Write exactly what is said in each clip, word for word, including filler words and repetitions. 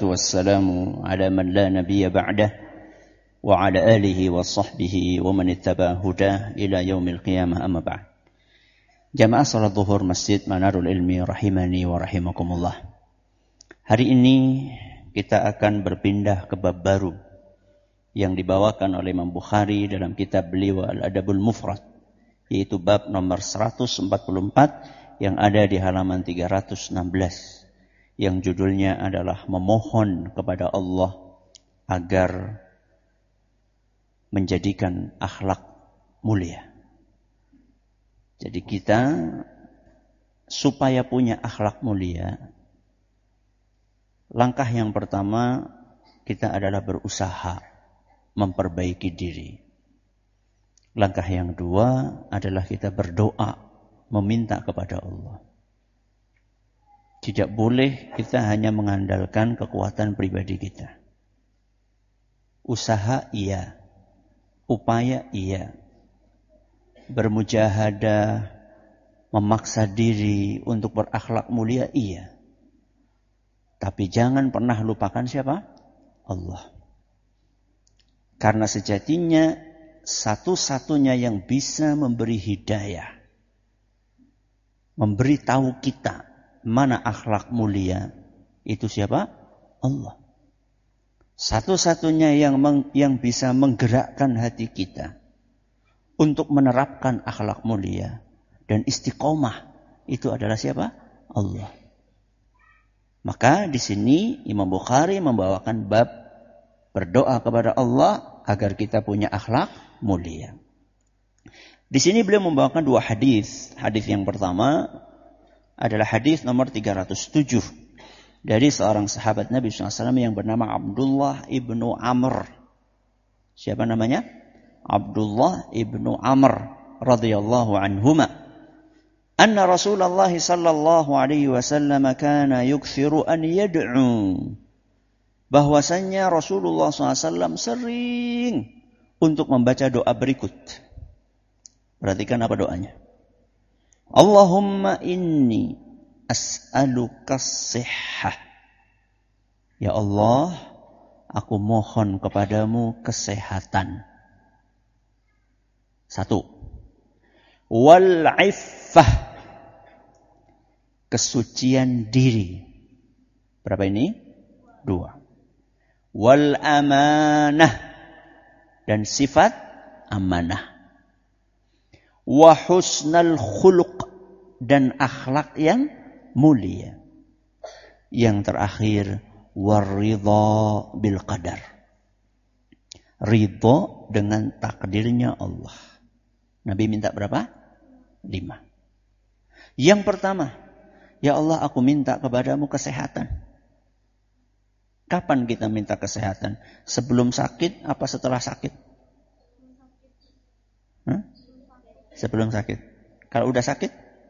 والسلام على من لا نبي بعده وعلى آله وصحبه ومن اتبع هداه إلى يوم القيامة أما بعد. Jamaah salat zuhur Masjid Manarul Ilmi rahimani wa rahimakumullah. Hari ini kita akan berpindah ke bab baru yang dibawakan oleh Imam Bukhari dalam kitab beliau Al-Adabul Mufrad, yaitu bab nomor seratus empat puluh empat yang ada di halaman tiga ratus enam belas, yang judulnya adalah memohon kepada Allah agar menjadikan akhlak mulia. Jadi kita supaya punya akhlak mulia, langkah yang pertama kita adalah berusaha memperbaiki diri. Langkah yang kedua adalah kita berdoa, meminta kepada Allah. Tidak boleh kita hanya mengandalkan kekuatan pribadi kita. Usaha iya, upaya iya, bermujahadah, memaksa diri untuk berakhlak mulia iya. Tapi jangan pernah lupakan siapa? Allah. Karena sejatinya satu-satunya yang bisa memberi hidayah, memberi tahu kita mana akhlak mulia, itu siapa? Allah. Satu-satunya yang meng, yang bisa menggerakkan hati kita untuk menerapkan akhlak mulia dan istiqomah, itu adalah siapa? Allah. Maka di sini Imam Bukhari membawakan bab berdoa kepada Allah agar kita punya akhlak mulia. Di sini beliau membawakan dua hadis. Hadis yang pertama adalah hadis nomor tiga ratus tujuh dari seorang sahabat Nabi shallallahu alaihi wasallam yang bernama Abdullah ibnu Amr. Siapa namanya? Abdullah ibnu Amr radhiyallahu anhuma. Anna Rasulullah sallallahu alaihi wasallam kana yukthiru an yad'u. Bahwasanya Rasulullah shallallahu alaihi wasallam sering untuk membaca doa berikut. Perhatikan apa doanya. Allahumma inni as'aluka as-sihhah. Ya Allah, aku mohon kepadamu kesehatan. Satu. Wal iffah. Kesucian diri. Berapa ini? Dua. Wal amanah. Dan sifat amanah. Wa husnal khuluq, dan akhlak yang mulia. Yang terakhir, waridha bil qadar. Ridho dengan takdirnya Allah. Nabi minta berapa? Lima. Yang pertama, ya Allah, aku minta kepadamu kesehatan. Kapan kita minta kesehatan? Sebelum sakit apa setelah sakit? Hah? Sebelum sakit. Kalau udah sakit,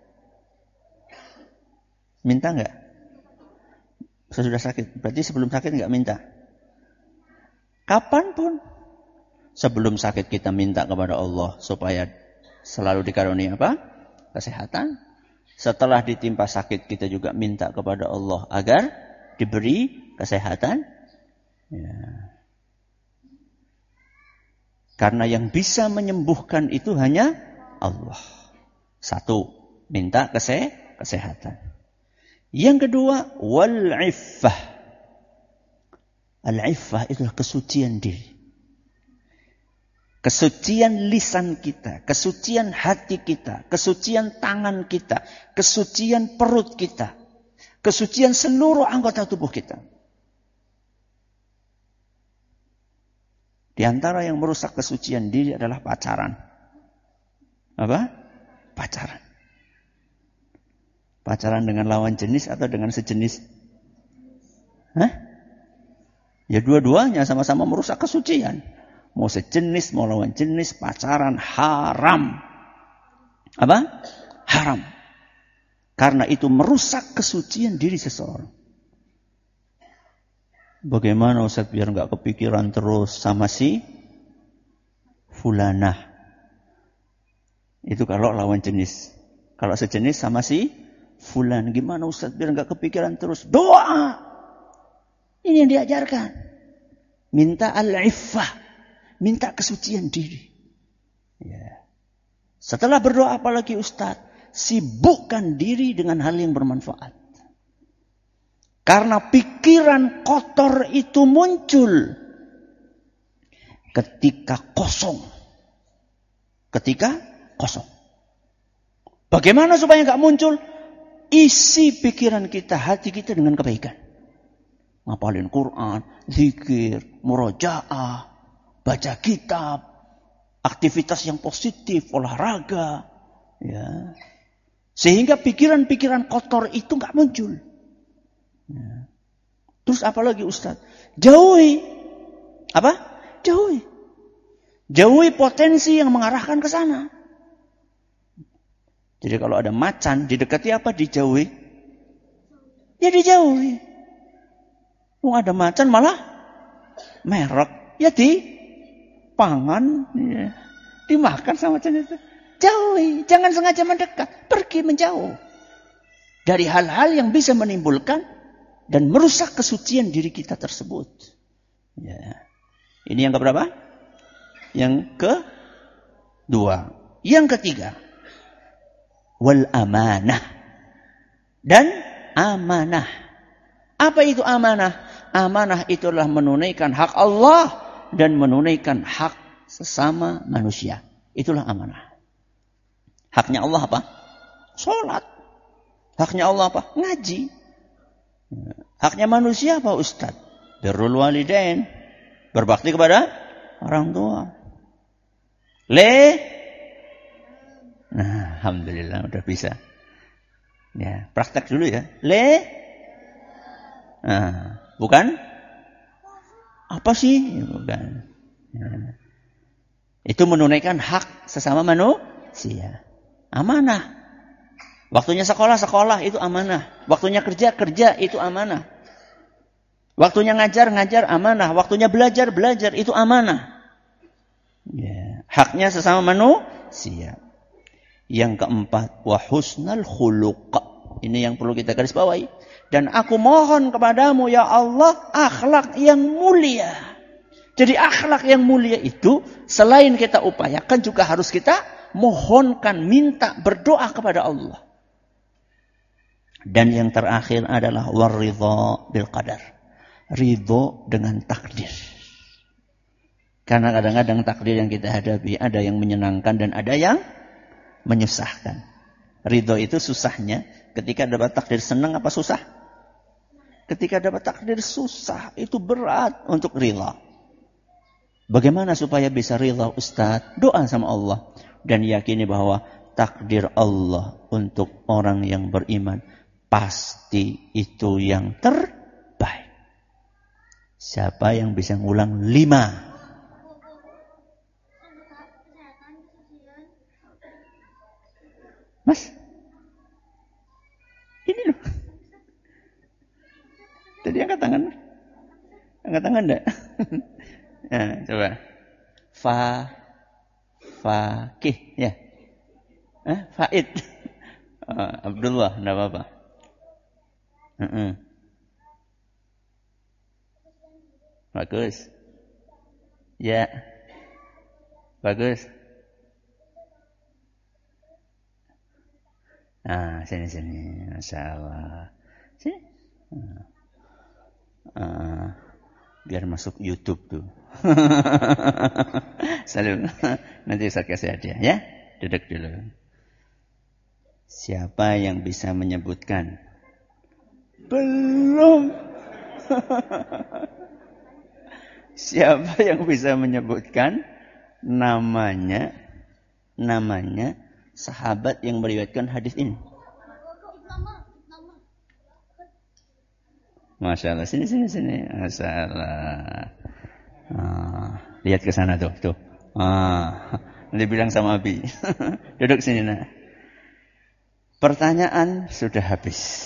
minta enggak? Sesudah sakit. Berarti sebelum sakit enggak minta. Kapanpun. Sebelum sakit kita minta kepada Allah supaya selalu dikaruniai apa? Kesehatan. Setelah ditimpa sakit kita juga minta kepada Allah agar diberi kesehatan. Ya. Karena yang bisa menyembuhkan itu hanya Allah. Satu, minta kese- kesehatan. Yang kedua, wal iffah. Al-iffah itulah kesucian diri. Kesucian lisan kita, kesucian hati kita, kesucian tangan kita, kesucian perut kita, kesucian seluruh anggota tubuh kita. Di antara yang merusak kesucian diri adalah pacaran. Apa? Pacaran. Pacaran dengan lawan jenis atau dengan sejenis? Hah? Ya dua-duanya sama-sama merusak kesucian. Mau sejenis, mau lawan jenis, pacaran haram. Apa? Haram. Karena itu merusak kesucian diri seseorang. Bagaimana Ustaz biar enggak kepikiran terus sama si fulanah? Itu kalau lawan jenis. Kalau sejenis sama si fulan. Gimana Ustaz biar enggak kepikiran terus? Doa. Ini yang diajarkan. Minta al-iffah. Minta kesucian diri. Ya. Setelah berdoa apalagi Ustaz, sibukkan diri dengan hal yang bermanfaat. Karena pikiran kotor itu muncul ketika kosong. Ketika kosong. Bagaimana supaya nggak muncul? Isi pikiran kita, hati kita dengan kebaikan. Ngapalin Quran, zikir, murojaah, baca kitab, aktivitas yang positif, olahraga, ya. Sehingga pikiran-pikiran kotor itu nggak muncul. Ya. Terus apa lagi Ustaz? Jauhi. Apa? Jauhi. Jauhi potensi yang mengarahkan ke sana. Jadi kalau ada macan, didekati apa? Dijauhi. Ya dijauhi. Oh, ada macan malah merek. Ya dipangan. Ya. Dimakan sama macan itu. Jauhi. Jangan sengaja mendekat. Pergi menjauh. Dari hal-hal yang bisa menimbulkan dan merusak kesucian diri kita tersebut. Ya. Ini yang keberapa? Yang kedua. Yang ketiga. Wal amanah. Dan amanah. Apa itu amanah? Amanah itulah menunaikan hak Allah dan menunaikan hak sesama manusia. Itulah amanah. Haknya Allah apa? Sholat. Haknya Allah apa? Ngaji. Haknya manusia apa Ustaz? Birrul walidain. Berbakti kepada orang tua. Le. Nah, alhamdulillah udah bisa. Ya, praktek dulu ya. Le. Nah, bukan? Apa sih? Bukan. Ya. Itu menunaikan hak sesama manusia. Amanah. Waktunya sekolah, sekolah itu amanah. Waktunya kerja, kerja itu amanah. Waktunya ngajar, ngajar amanah. Waktunya belajar, belajar itu amanah. Ya. Haknya sesama manusia. Yang keempat, wa husnal khuluq. Ini yang perlu kita garis bawahi. Dan aku mohon kepadamu ya Allah akhlak yang mulia. Jadi akhlak yang mulia itu selain kita upayakan juga harus kita mohonkan, minta, berdoa kepada Allah. Dan yang terakhir adalah waridha bil qadar. Ridho dengan takdir. Karena kadang-kadang takdir yang kita hadapi ada yang menyenangkan dan ada yang menyusahkan. Ridho itu susahnya ketika dapat takdir senang apa susah? Ketika dapat takdir susah, itu berat untuk ridha. Bagaimana supaya bisa ridha Ustaz? Doa sama Allah. Dan yakini bahwa takdir Allah untuk orang yang beriman pasti itu yang terbaik. Siapa yang bisa ngulang lima? Mas? Ini loh. Tadi angkat tangan. Angkat tangan enggak? Nah, coba. Fa Fakih ya. Eh, Faid. Oh, Abdullah, enggak apa-apa. Uh-uh. Bagus. Ya. Bagus. Nah, sini sini. Masya Allah. Sini. Uh, biar masuk YouTube tuh. Salut. Nanti saya kasih hadiah ya. Duduk dulu. Siapa yang bisa menyebutkan? Belum. Siapa yang bisa menyebutkan namanya namanya sahabat yang meriwayatkan hadis ini? Masya Allah. Sini, sini, sini. Masya Allah. Ah, lihat ke sana tuh. tuh. Ah, nanti bilang sama Abi. Duduk sini nak. Pertanyaan sudah habis.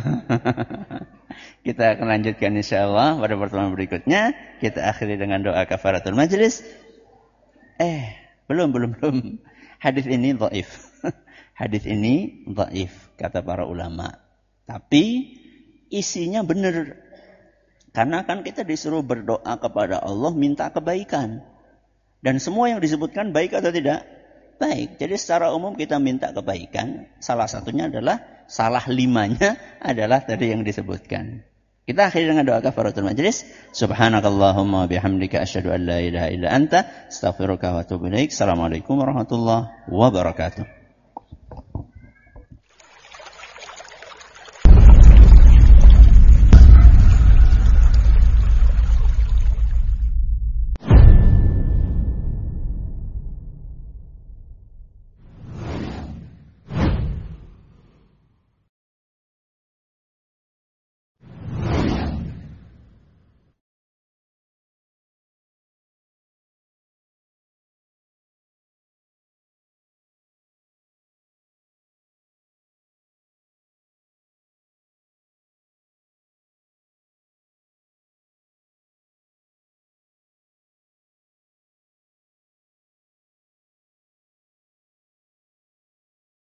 Kita akan lanjutkan insya Allah pada pertemuan berikutnya. Kita akhiri dengan doa kafaratul majlis. Eh, belum, belum, belum. Hadis ini dhaif. Hadis ini dhaif, kata para ulama. Tapi isinya benar. Karena kan kita disuruh berdoa kepada Allah minta kebaikan. Dan semua yang disebutkan baik atau tidak? Baik. Jadi secara umum kita minta kebaikan. Salah satunya adalah, salah limanya adalah tadi yang disebutkan. Kita akhiri dengan doa kafaratul majlis. Subhanakallahumma bihamdika asyhadu an la ilaha illa anta astaghfiruka wa atubu ilaik. Assalamualaikum warahmatullahi wabarakatuh.